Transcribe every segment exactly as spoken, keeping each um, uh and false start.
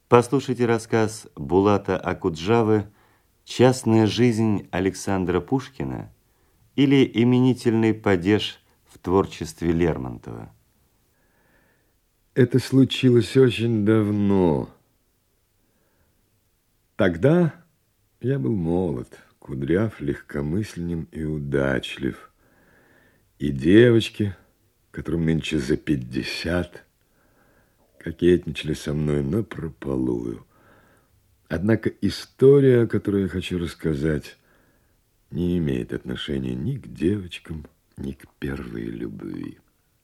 Послушайте рассказ Булата Акуджавы «Частная жизнь Александра Пушкина» или «Именительный падеж в творчестве Лермонтова». Это случилось очень давно. Тогда я был молод, кудряв, легкомысленен и удачлив. И девочки, которым нынче за пятьдесят, кокетничали со мной напропалую. Однако история, о которой я хочу рассказать, не имеет отношения ни к девочкам, ни к первой любви.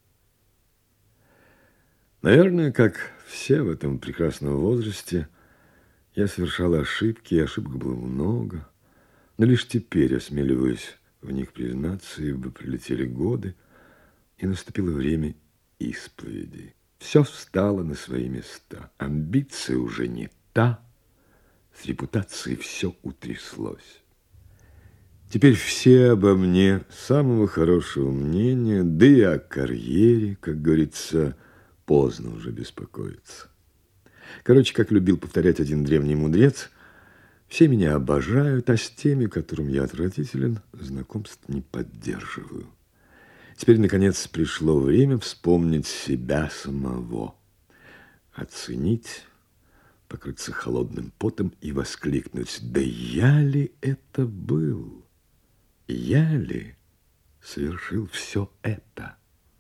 Наверное, как все в этом прекрасном возрасте, я совершал ошибки, и ошибок было много, но лишь теперь осмеливаюсь в них признаться, ибо прилетели годы, и наступило время исповеди. Все встало на свои места. Амбиция уже не та, с репутацией все утряслось. Теперь все обо мне самого хорошего мнения, да и о карьере, как говорится, поздно уже беспокоиться. Короче, как любил повторять один древний мудрец, все меня обожают, а с теми, которым я отвратителен, знакомств не поддерживаю. Теперь, наконец, пришло время вспомнить себя самого, оценить, покрыться холодным потом и воскликнуть: да я ли это был? Я ли совершил все это?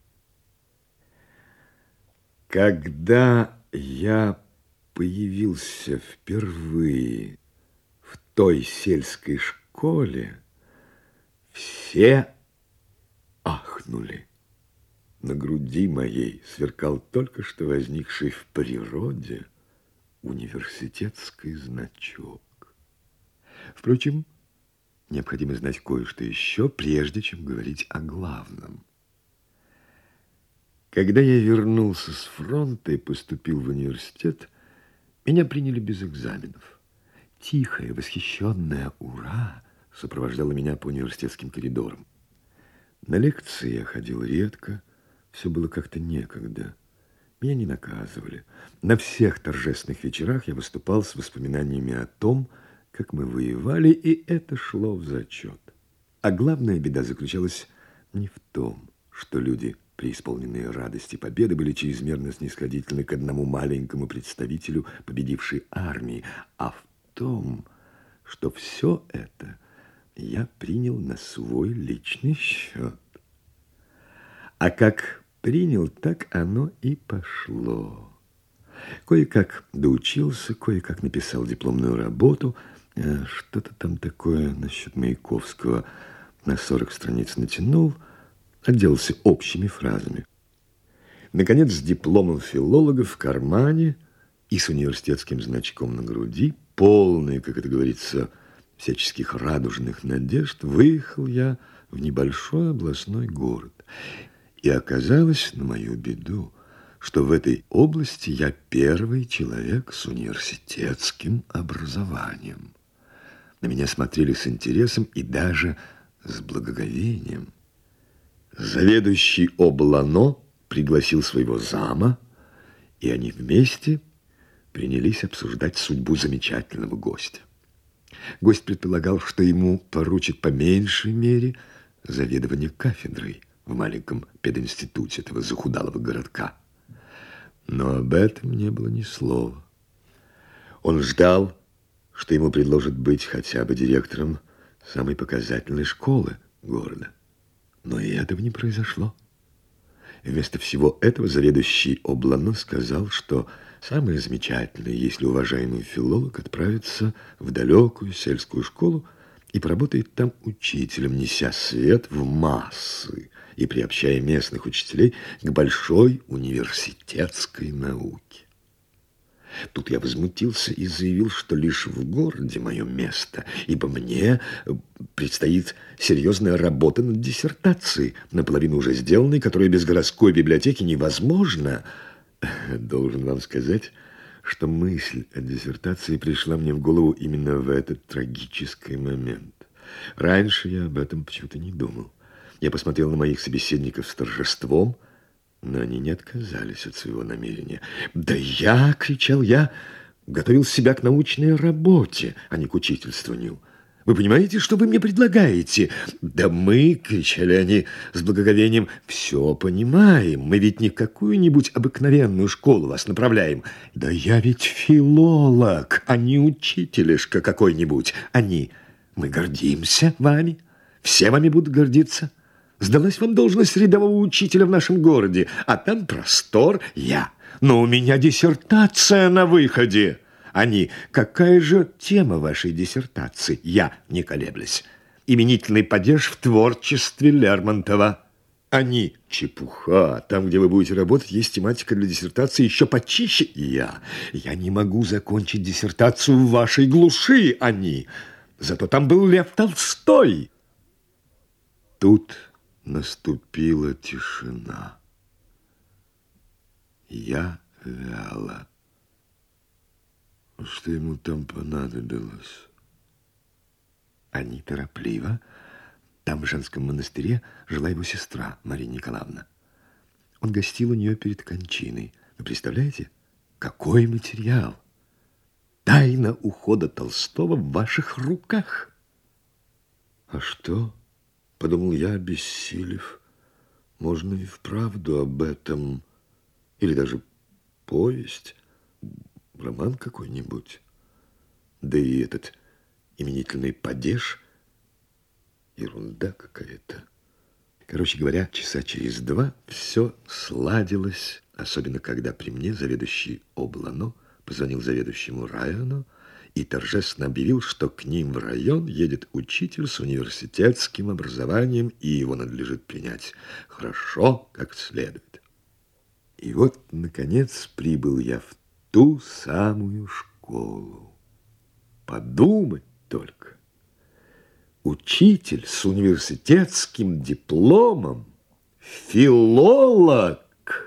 Когда я появился впервые в той сельской школе, все ахнули. На груди моей сверкал только что возникший в природе университетский значок. Впрочем, необходимо знать кое-что еще, прежде чем говорить о главном. Когда я вернулся с фронта и поступил в университет, меня приняли без экзаменов. Тихое, восхищенное «Ура!» сопровождало меня по университетским коридорам. На лекции я ходил редко, все было как-то некогда. Меня не наказывали. На всех торжественных вечерах я выступал с воспоминаниями о том, как мы воевали, и это шло в зачет. А главная беда заключалась не в том, что люди, преисполненные радости победы, были чрезмерно снисходительны к одному маленькому представителю победившей армии, а в том, что все это я принял на свой личный счет. А как принял, так оно и пошло. Кое-как доучился, кое-как написал дипломную работу, что-то там такое насчет Маяковского на сорок страниц натянул, отделался общими фразами. Наконец, с дипломом филолога в кармане и с университетским значком на груди, полный, как это говорится, всяческих радужных надежд, выехал я в небольшой областной город. И оказалось, на мою беду, что в этой области я первый человек с университетским образованием. На меня смотрели с интересом и даже с благоговением. Заведующий облано пригласил своего зама, и они вместе принялись обсуждать судьбу замечательного гостя. Гость предполагал, что ему поручат по меньшей мере заведование кафедрой в маленьком пединституте этого захудалого городка. Но об этом не было ни слова. Он ждал, что ему предложат быть хотя бы директором самой показательной школы города. Но и этого не произошло. Вместо всего этого заведующий облано сказал, что самое замечательное, если уважаемый филолог отправится в далекую сельскую школу и поработает там учителем, неся свет в массы и приобщая местных учителей к большой университетской науке. Тут я возмутился и заявил, что лишь в городе мое место, ибо мне предстоит серьезная работа над диссертацией, наполовину уже сделанной, которая без городской библиотеки невозможна. Должен вам сказать, что мысль о диссертации пришла мне в голову именно в этот трагический момент. Раньше я об этом почему-то не думал. Я посмотрел на моих собеседников с торжеством, но они не отказались от своего намерения. «Да я!» — кричал я. готовил себя к научной работе, а не к учительствованию. Вы понимаете, что вы мне предлагаете? Да мы, кричали они с благоговением, все понимаем. Мы ведь не в какую-нибудь обыкновенную школу вас направляем. Да я ведь филолог, а не учителишка какой-нибудь. Они, мы гордимся вами, все вами будут гордиться. Сдалась вам должность рядового учителя в нашем городе, а там простор я. Но у меня диссертация на выходе. Они, какая же тема вашей диссертации? Я, не колеблясь. Именительный падеж в творчестве Лермонтова. Они, чепуха. Там, где вы будете работать, есть тематика для диссертации еще почище. Я, я не могу закончить диссертацию в вашей глуши. Они, зато там был Лев Толстой. Тут наступила тишина. Я вяло. Что ему там понадобилось? Они торопливо. Там, в женском монастыре, жила его сестра Мария Николаевна. Он гостил у нее перед кончиной. Вы представляете, какой материал? Тайна ухода Толстого в ваших руках. А что? Подумал я, обессилев. Можно и вправду об этом. Или даже повесть. Роман какой-нибудь. Да и этот именительный падеж. Ерунда какая-то. Короче говоря, часа через два все сладилось. Особенно, когда при мне заведующий Облано позвонил заведующему району и торжественно объявил, что к ним в район едет учитель с университетским образованием, и его надлежит принять хорошо, как следует. И вот, наконец, прибыл я в ту самую школу. Подумать только. Учитель с университетским дипломом, филолог.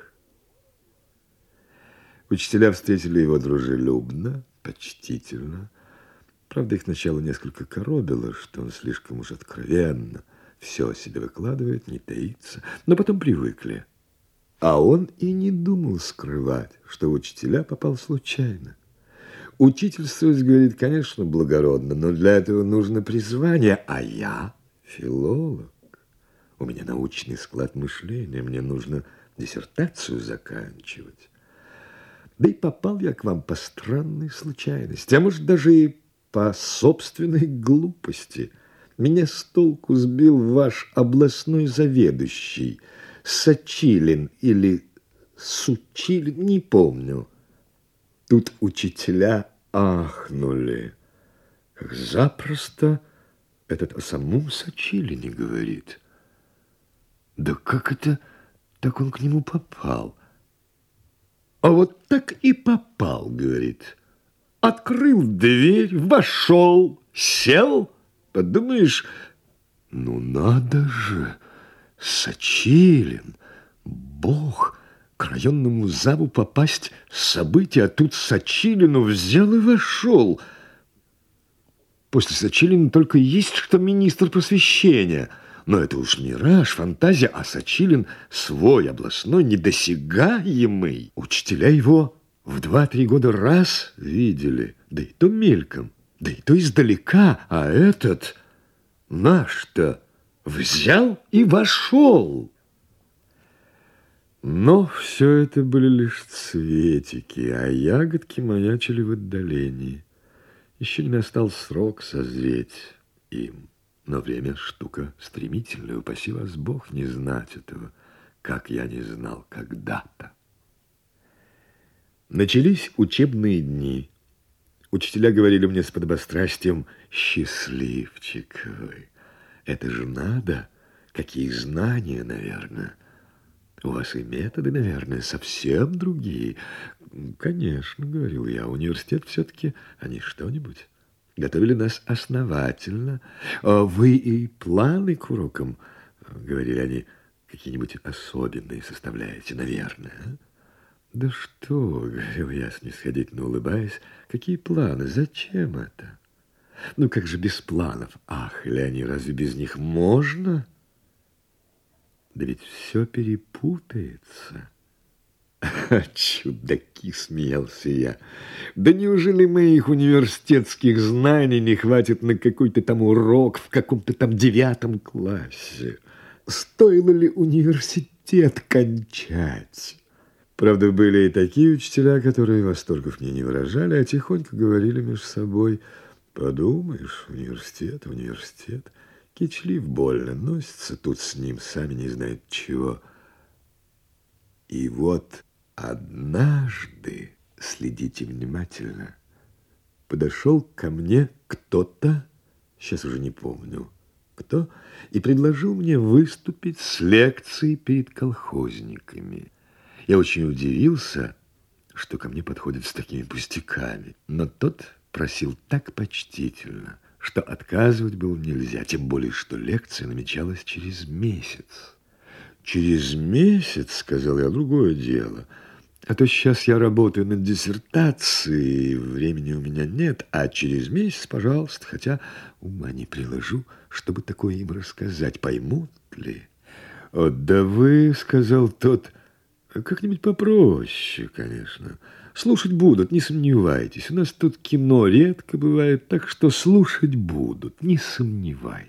Учителя встретили его дружелюбно, почтительно. Правда, их сначала несколько коробило, что он слишком уж откровенно все о себе выкладывает, не таится, но потом привыкли. А он и не думал скрывать, что в учителя попал случайно. Учительствовать, говорит, конечно, благородно, но для этого нужно призвание, а я филолог. У меня научный склад мышления, мне нужно диссертацию заканчивать. Да и попал я к вам по странной случайности, а может, даже и по собственной глупости. Меня с толку сбил ваш областной заведующий, Сочилин или Сучилин, не помню. Тут учителя ахнули. Как запросто этот о самом Сочилине говорит. Да как это так он к нему попал? А вот так и попал, говорит. Открыл дверь, вошел, сел. Подумаешь, ну надо же, Сочилин, бог, к районному заву попасть события, а тут Сочилину взял и вошел. После Сочилина только есть что министр просвещения. Но это уж мираж, фантазия, а Сочилин свой, областной, недосягаемый. Учителя его в два-три года раз видели, да и то мельком, да и то издалека, а этот наш-то взял и вошел. Но все это были лишь цветики, а ягодки маячили в отдалении. Еще не настал срок созреть им. Но время штука стремительная, упаси вас Бог не знать этого, как я не знал когда-то. Начались учебные дни. Учителя говорили мне с подобострастием: счастливчик вы, это же надо, какие знания, наверное. У вас и методы, наверное, совсем другие. Конечно, говорил я, университет все-таки, а не что-нибудь. Готовили нас основательно. Вы и планы к урокам, говорили они, какие-нибудь особенные составляете, наверное. Да что, говорил я, снисходительно улыбаясь, какие планы, зачем это? Ну как же без планов? Ах, или они, разве без них можно? Да ведь все перепутается. Чудаки, смеялся я. Да неужели моих университетских знаний не хватит на какой-то там урок в каком-то там девятом классе? Стоило ли университет кончать? Правда, были и такие учителя, которые восторгов мне не выражали, а тихонько говорили между собой: подумаешь, университет, университет. Кичлив больно, носится тут с ним, сами не знают чего. И вот однажды, следите внимательно, подошел ко мне кто-то, сейчас уже не помню кто, и предложил мне выступить с лекцией перед колхозниками. Я очень удивился, что ко мне подходят с такими пустяками, но тот просил так почтительно, что отказывать было нельзя, тем более, что лекция намечалась через месяц. «Через месяц, — сказал я, — другое дело, а то сейчас я работаю над диссертацией, времени у меня нет, а через месяц, пожалуйста, хотя ума не приложу, чтобы такое им рассказать, поймут ли?» «О, да вы, — сказал тот, — как-нибудь попроще, конечно. Слушать будут, не сомневайтесь. У нас тут кино редко бывает, так что слушать будут, не сомневайтесь».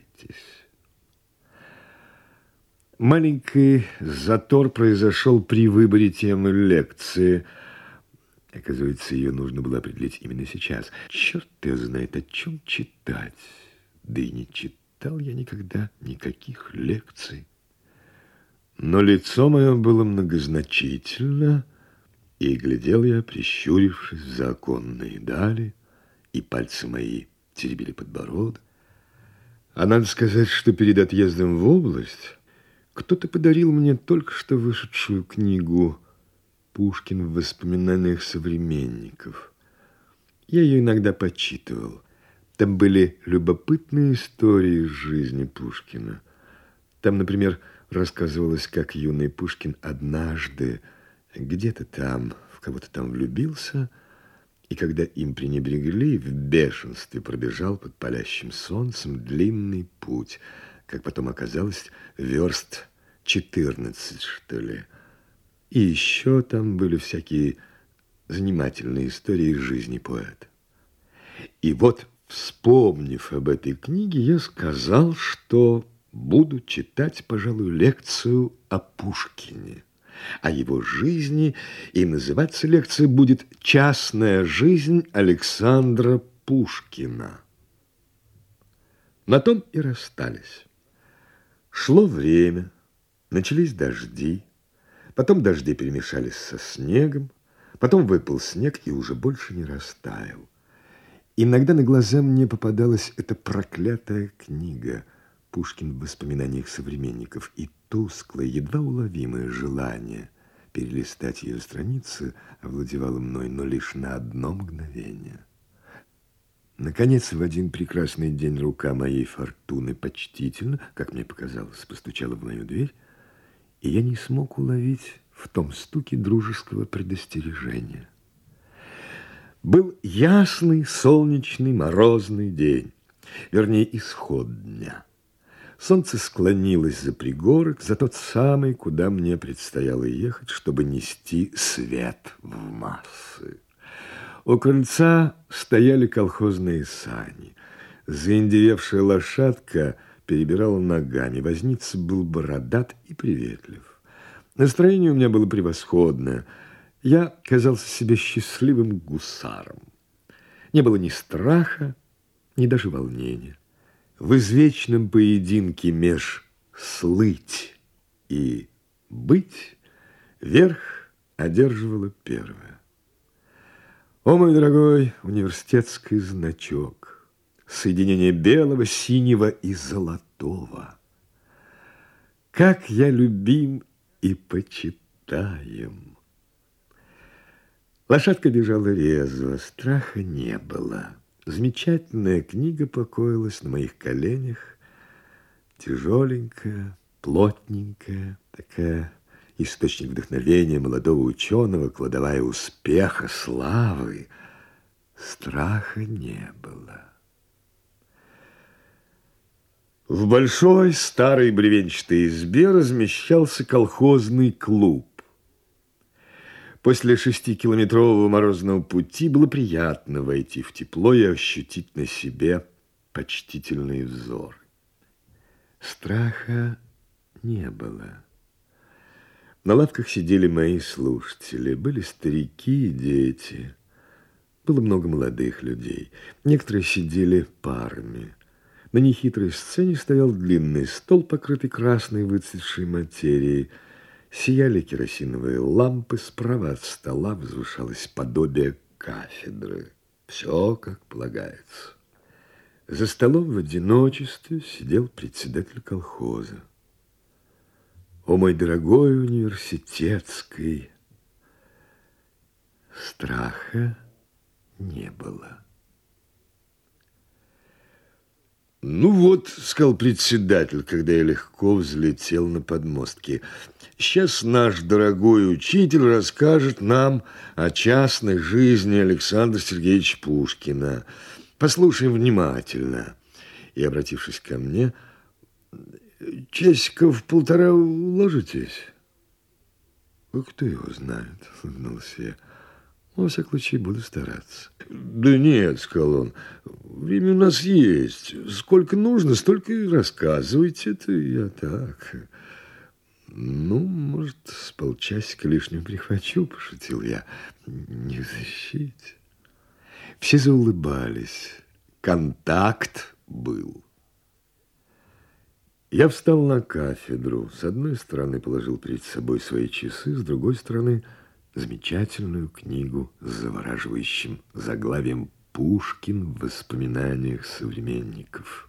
Маленький затор произошел при выборе темы лекции. Оказывается, ее нужно было определить именно сейчас. Черт ее знает, о чем читать. Да и не читал я никогда никаких лекций. Но лицо мое было многозначительно, и глядел я, прищурившись, в законные дали, и пальцы мои теребили подбородок. А надо сказать, что перед отъездом в область кто-то подарил мне только что вышедшую книгу «Пушкин в воспоминаниях современников». Я ее иногда почитывал. Там были любопытные истории из жизни Пушкина. Там, например, рассказывалось, как юный Пушкин однажды где-то там в кого-то там влюбился, и когда им пренебрегли, в бешенстве пробежал под палящим солнцем длинный путь, как потом оказалось, верст четырнадцать, что ли. И еще там были всякие занимательные истории из жизни поэта. И вот, вспомнив об этой книге, я сказал, что буду читать, пожалуй, лекцию о Пушкине, о его жизни, и называться лекция будет «Частная жизнь Александра Пушкина». На том и расстались. Шло время, начались дожди, потом дожди перемешались со снегом, потом выпал снег и уже больше не растаял. Иногда на глаза мне попадалась эта проклятая книга «Пушкин в воспоминаниях современников», и тусклое, едва уловимое желание перелистать ее страницы овладевало мной, но лишь на одно мгновение. Наконец, в один прекрасный день рука моей фортуны почтительно, как мне показалось, постучала в мою дверь, и я не смог уловить в том стуке дружеского предостережения. Был ясный, солнечный, морозный день, вернее, исход дня. Солнце склонилось за пригорок, за тот самый, куда мне предстояло ехать, чтобы нести свет в массы. У крыльца стояли колхозные сани. Заиндевевшая лошадка перебирала ногами. Возница был бородат и приветлив. Настроение у меня было превосходное. Я казался себе счастливым гусаром. Не было ни страха, ни даже волнения. В извечном поединке меж слыть и быть верх одерживала первая. О, мой дорогой университетский значок, соединение белого, синего и золотого! Как я любим и почитаем! Лошадка бежала резво, страха не было. Замечательная книга покоилась на моих коленях, тяжеленькая, плотненькая, такая источник вдохновения молодого ученого, кладовая успеха, славы. Страха не было. В большой старой бревенчатой избе размещался колхозный клуб. После шестикилометрового морозного пути было приятно войти в тепло и ощутить на себе почтительный взор. Страха не было. На лавках сидели мои слушатели. Были старики и дети. Было много молодых людей. Некоторые сидели парами. На нехитрой сцене стоял длинный стол, покрытый красной выцветшей материей. Сияли керосиновые лампы. Справа от стола возвышалось подобие кафедры. Все как полагается. За столом в одиночестве сидел председатель колхоза. О, мой дорогой университетский, страха не было. Ну вот, сказал председатель, когда я легко взлетел на подмостки, сейчас наш дорогой учитель расскажет нам о частной жизни Александра Сергеевича Пушкина. Послушаем внимательно. И, обратившись ко мне, часиков полтора уложитесь? Кто его знает, улыбнулся я. Во всяком случае, буду стараться. Да нет, сказал он, время у нас есть. Сколько нужно, столько и рассказывайте. Это я так. Ну, может, с полчасика лишнего прихвачу, пошутил я. Не защите. Все заулыбались. Контакт был. Я встал на кафедру. С одной стороны положил перед собой свои часы, с другой стороны замечательную книгу с завораживающим заглавием «Пушкин в воспоминаниях современников».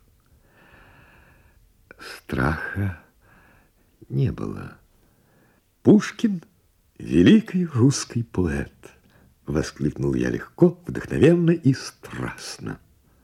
Страха не было. Пушкин — великий русский поэт, воскликнул я легко, вдохновенно и страстно.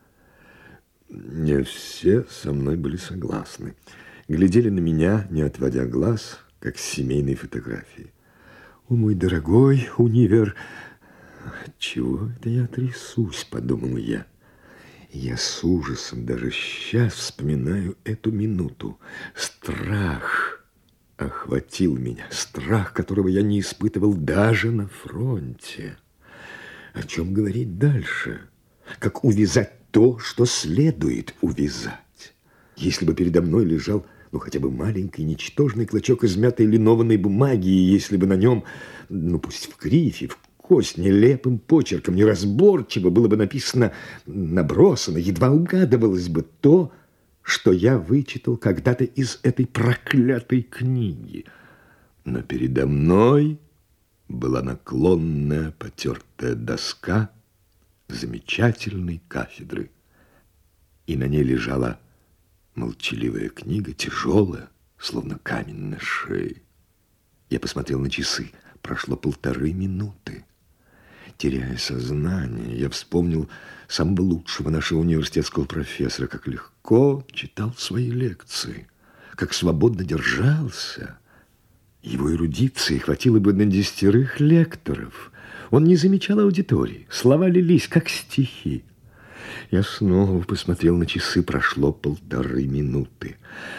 Не все со мной были согласны. Глядели на меня, не отводя глаз, как с семейной фотографии. О, мой дорогой универ... Чего это я трясусь, подумал я. Я с ужасом даже сейчас вспоминаю эту минуту. Страх охватил меня. Страх, которого я не испытывал даже на фронте. О чем говорить дальше? Как увязать то, что следует увязать. Если бы передо мной лежал, ну, хотя бы маленький, ничтожный клочок измятой линованной бумаги, и если бы на нем, ну, пусть в крифе, в кость, нелепым почерком, неразборчиво было бы написано, набросано, едва угадывалось бы то, что я вычитал когда-то из этой проклятой книги. Но передо мной была наклонная потертая доска замечательной кафедры, и на ней лежала молчаливая книга, тяжелая, словно камень на шее. Я посмотрел на часы. Прошло полторы минуты. Теряя сознание, я вспомнил самого лучшего нашего университетского профессора, как легко читал свои лекции, как свободно держался. Его эрудиции хватило бы на десятерых лекторов. Он не замечал аудитории. Слова лились, как стихи. Я снова посмотрел на часы. Прошло полторы минуты.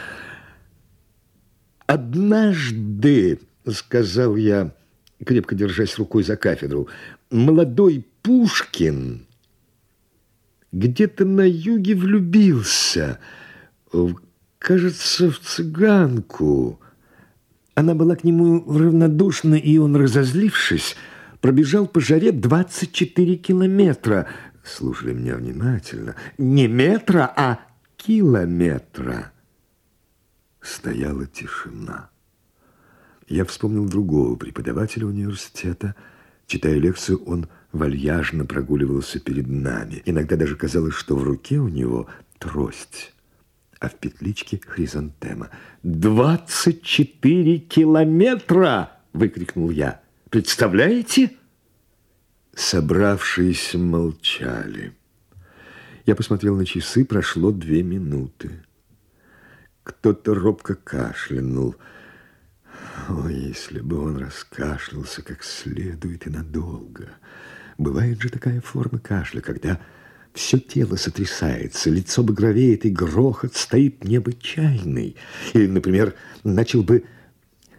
«Однажды, — сказал я, крепко держась рукой за кафедру, — молодой Пушкин где-то на юге влюбился, кажется, в цыганку. Она была к нему равнодушна, и он, разозлившись, пробежал по жаре двадцать четыре километра. Слушали меня внимательно. Не метра, а километра. Стояла тишина. Я вспомнил другого преподавателя университета. Читая лекцию, он вальяжно прогуливался перед нами. Иногда даже казалось, что в руке у него трость, а в петличке хризантема. «Двадцать четыре километра!» — выкрикнул я. «Представляете?» Собравшиеся молчали. Я посмотрел на часы, прошло две минуты. Кто-то робко кашлянул. О, если бы он раскашлялся как следует и надолго. Бывает же такая форма кашля, когда все тело сотрясается, лицо багровеет, и грохот стоит необычайный. Или, например, начал бы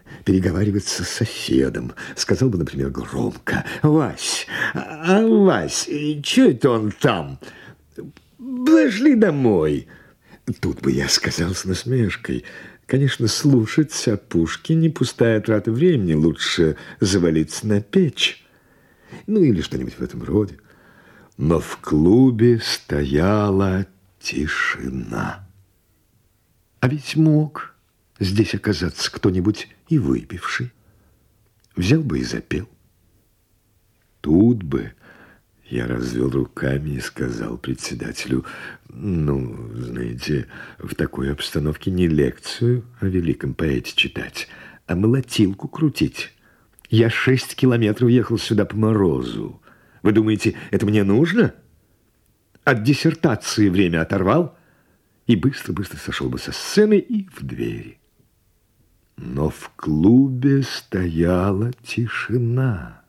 переговариваться с соседом. Сказал бы, например, громко: «Вась, а, Вась, что это он там? Пошли домой». Тут бы я сказал с насмешкой: «Конечно, слушать о Пушкине пустая трата времени, лучше завалиться на печь». Ну, или что-нибудь в этом роде. Но в клубе стояла тишина. А ведь мог здесь оказаться кто-нибудь и выпивший. Взял бы и запел. Тут бы я развел руками и сказал председателю: «Ну, знаете, в такой обстановке не лекцию о великом поэте читать, а молотилку крутить. Я шесть километров ехал сюда по морозу. Вы думаете, это мне нужно? От диссертации время оторвал и быстро-быстро сошел бы со сцены и в двери». Но в клубе стояла тишина.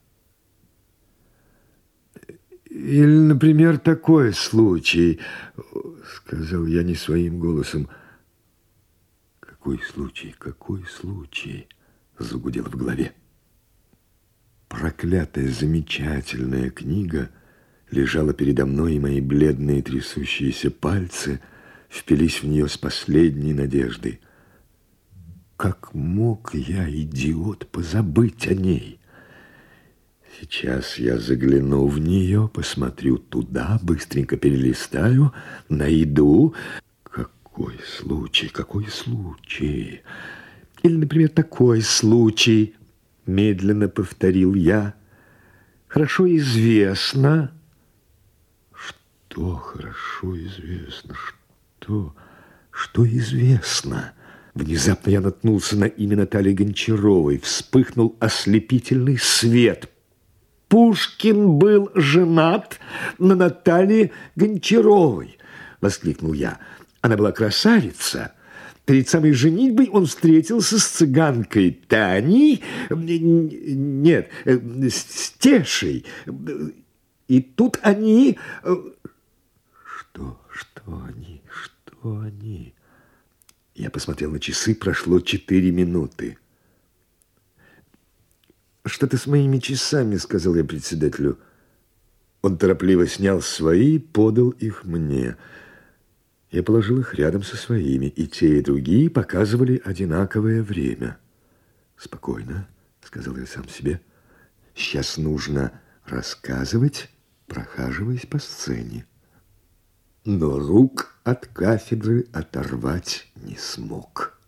«Или, например, такой случай, — сказал я не своим голосом. — Какой случай, какой случай? — загудело в голове. Проклятая замечательная книга лежала передо мной, и мои бледные трясущиеся пальцы впились в нее с последней надеждой. Как мог я, идиот, позабыть о ней? Сейчас я загляну в нее, посмотрю туда, быстренько перелистаю, найду. Какой случай, какой случай? Или, например, такой случай, медленно повторил я. Хорошо известно. Что хорошо известно? Что? Что известно? Внезапно я наткнулся на имя Натальи Гончаровой. Вспыхнул ослепительный свет. «Пушкин был женат на Наталье Гончаровой!» — воскликнул я. Она была красавица. Перед самой женитьбой он встретился с цыганкой Таней, нет, с Тешей. И тут они... Что, что они, что они? Я посмотрел на часы, прошло четыре минуты. «Что-то с моими часами», — сказал я председателю. Он торопливо снял свои и подал их мне. Я положил их рядом со своими, и те, и другие показывали одинаковое время. «Спокойно», — сказал я сам себе. «Сейчас нужно рассказывать, прохаживаясь по сцене». Но рук от кафедры оторвать не смог.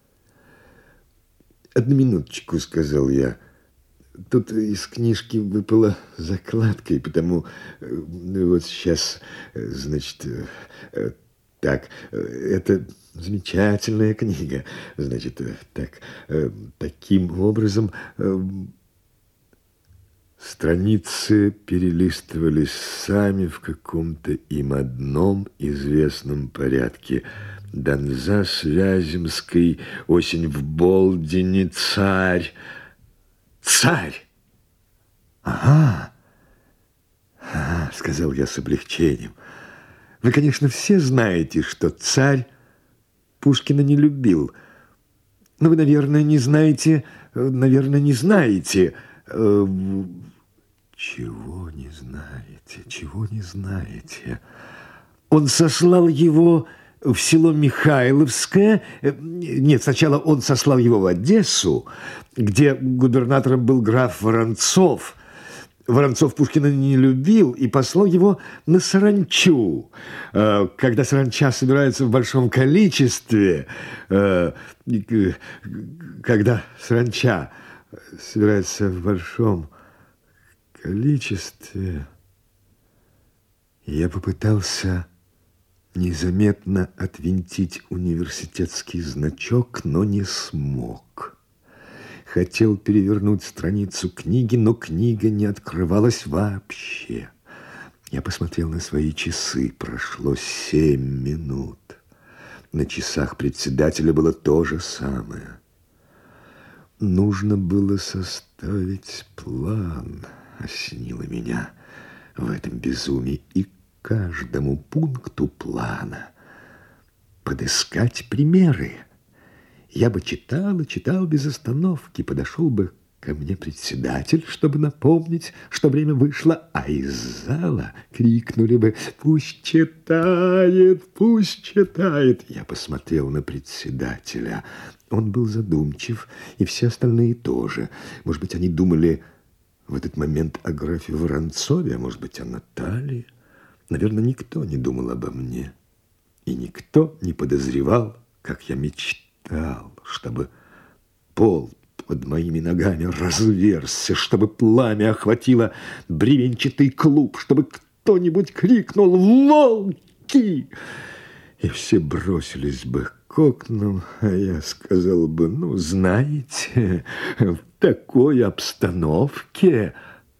«Одну минуточку», — сказал я. «Тут из книжки выпала закладка, и потому вот сейчас, значит, так, это замечательная книга, значит, так, таким образом страницы перелистывались сами в каком-то им одном известном порядке. Донзас Вяземский, осень в Болдине, царь. Царь! Ага, ага, сказал я с облегчением. Вы, конечно, все знаете, что царь Пушкина не любил. Но вы, наверное, не знаете, наверное, не знаете. Э, чего не знаете, чего не знаете? Он сослал его в село Михайловское. Нет, сначала он сослал его в Одессу, где губернатором был граф Воронцов. Воронцов Пушкина не любил и послал его на саранчу. Когда саранча собирается в большом количестве, когда саранча собирается в большом количестве, я попытался незаметно отвинтить университетский значок, но не смог. Хотел перевернуть страницу книги, но книга не открывалась вообще. Я посмотрел на свои часы. Прошло семь минут. На часах председателя было то же самое. Нужно было составить план, осенило меня в этом безумии, и каждому пункту плана подыскать примеры. Я бы читал и читал без остановки, подошел бы ко мне председатель, чтобы напомнить, что время вышло, а из зала крикнули бы: «Пусть читает, пусть читает!» Я посмотрел на председателя. Он был задумчив, и все остальные тоже. Может быть, они думали в этот момент о графе Воронцове, а может быть, о Наталье. Наверное, никто не думал обо мне. И никто не подозревал, как я мечтал, чтобы пол под моими ногами разверзся, чтобы пламя охватило бревенчатый клуб, чтобы кто-нибудь крикнул: «Волки!» И все бросились бы к окнам, а я сказал бы: «Ну, знаете, в такой обстановке,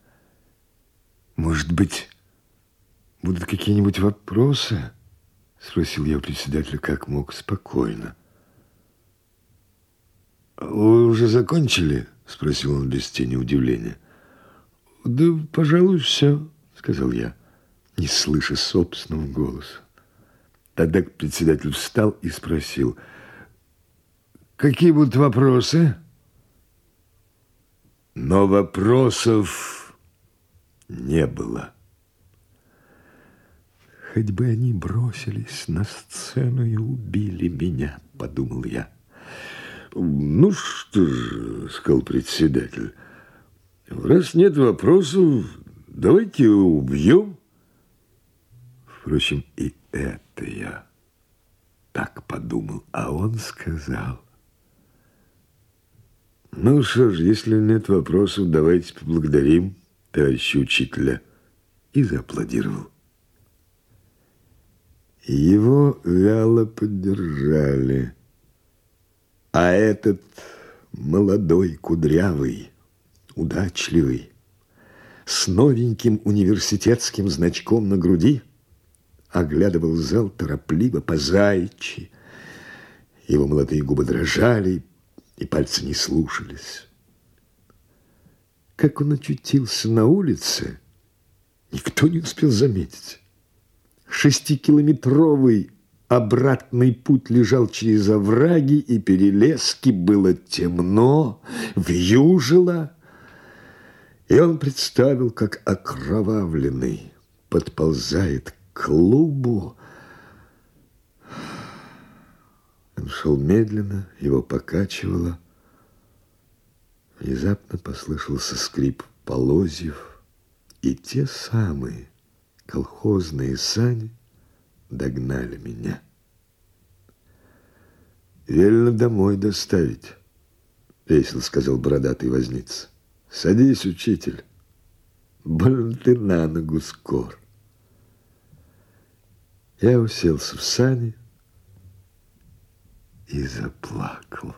может быть, будут какие-нибудь вопросы?» Спросил я у председателя как мог спокойно. «Вы уже закончили?» Спросил он без тени удивления. «Да, пожалуй, все», сказал я, не слыша собственного голоса. Тогда председатель встал и спросил: «Какие будут вопросы?» Но вопросов не было. «Хоть бы они бросились на сцену и убили меня», — подумал я. «Ну что же», — сказал председатель, «раз нет вопросов, давайте убьем». Впрочем, и это я так подумал, а он сказал: «Ну что ж, если нет вопросов, давайте поблагодарим товарища учителя». И зааплодировал. Его вяло поддержали. А этот молодой, кудрявый, удачливый, с новеньким университетским значком на груди оглядывал зал торопливо, по-заячьи. Его молодые губы дрожали, и пальцы не слушались. Как он очутился на улице, никто не успел заметить. Шестикилометровый обратный путь лежал через овраги и перелески, было темно, вьюжило, и он представил, как окровавленный подползает к клубу. Он шел медленно, его покачивало. Внезапно послышался скрип полозьев, и те самые колхозные сани догнали меня. «Велено домой доставить», — весело сказал бородатый возница. «Садись, учитель, больно ты на ногу скор». Я уселся в сани и заплакал.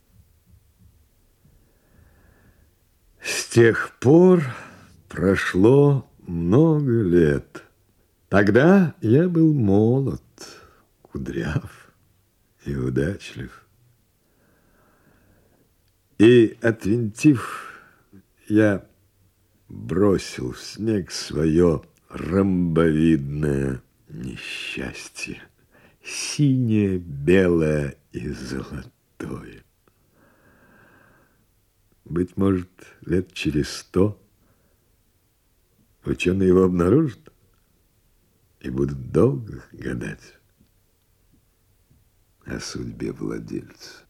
С тех пор прошло много лет. Тогда я был молод, кудряв и удачлив. И, отвинтив, я бросил в снег свое ромбовидное несчастье, синее, белое и золотое. Быть может, лет через сто ученые его обнаружат и будут долго гадать о судьбе владельца.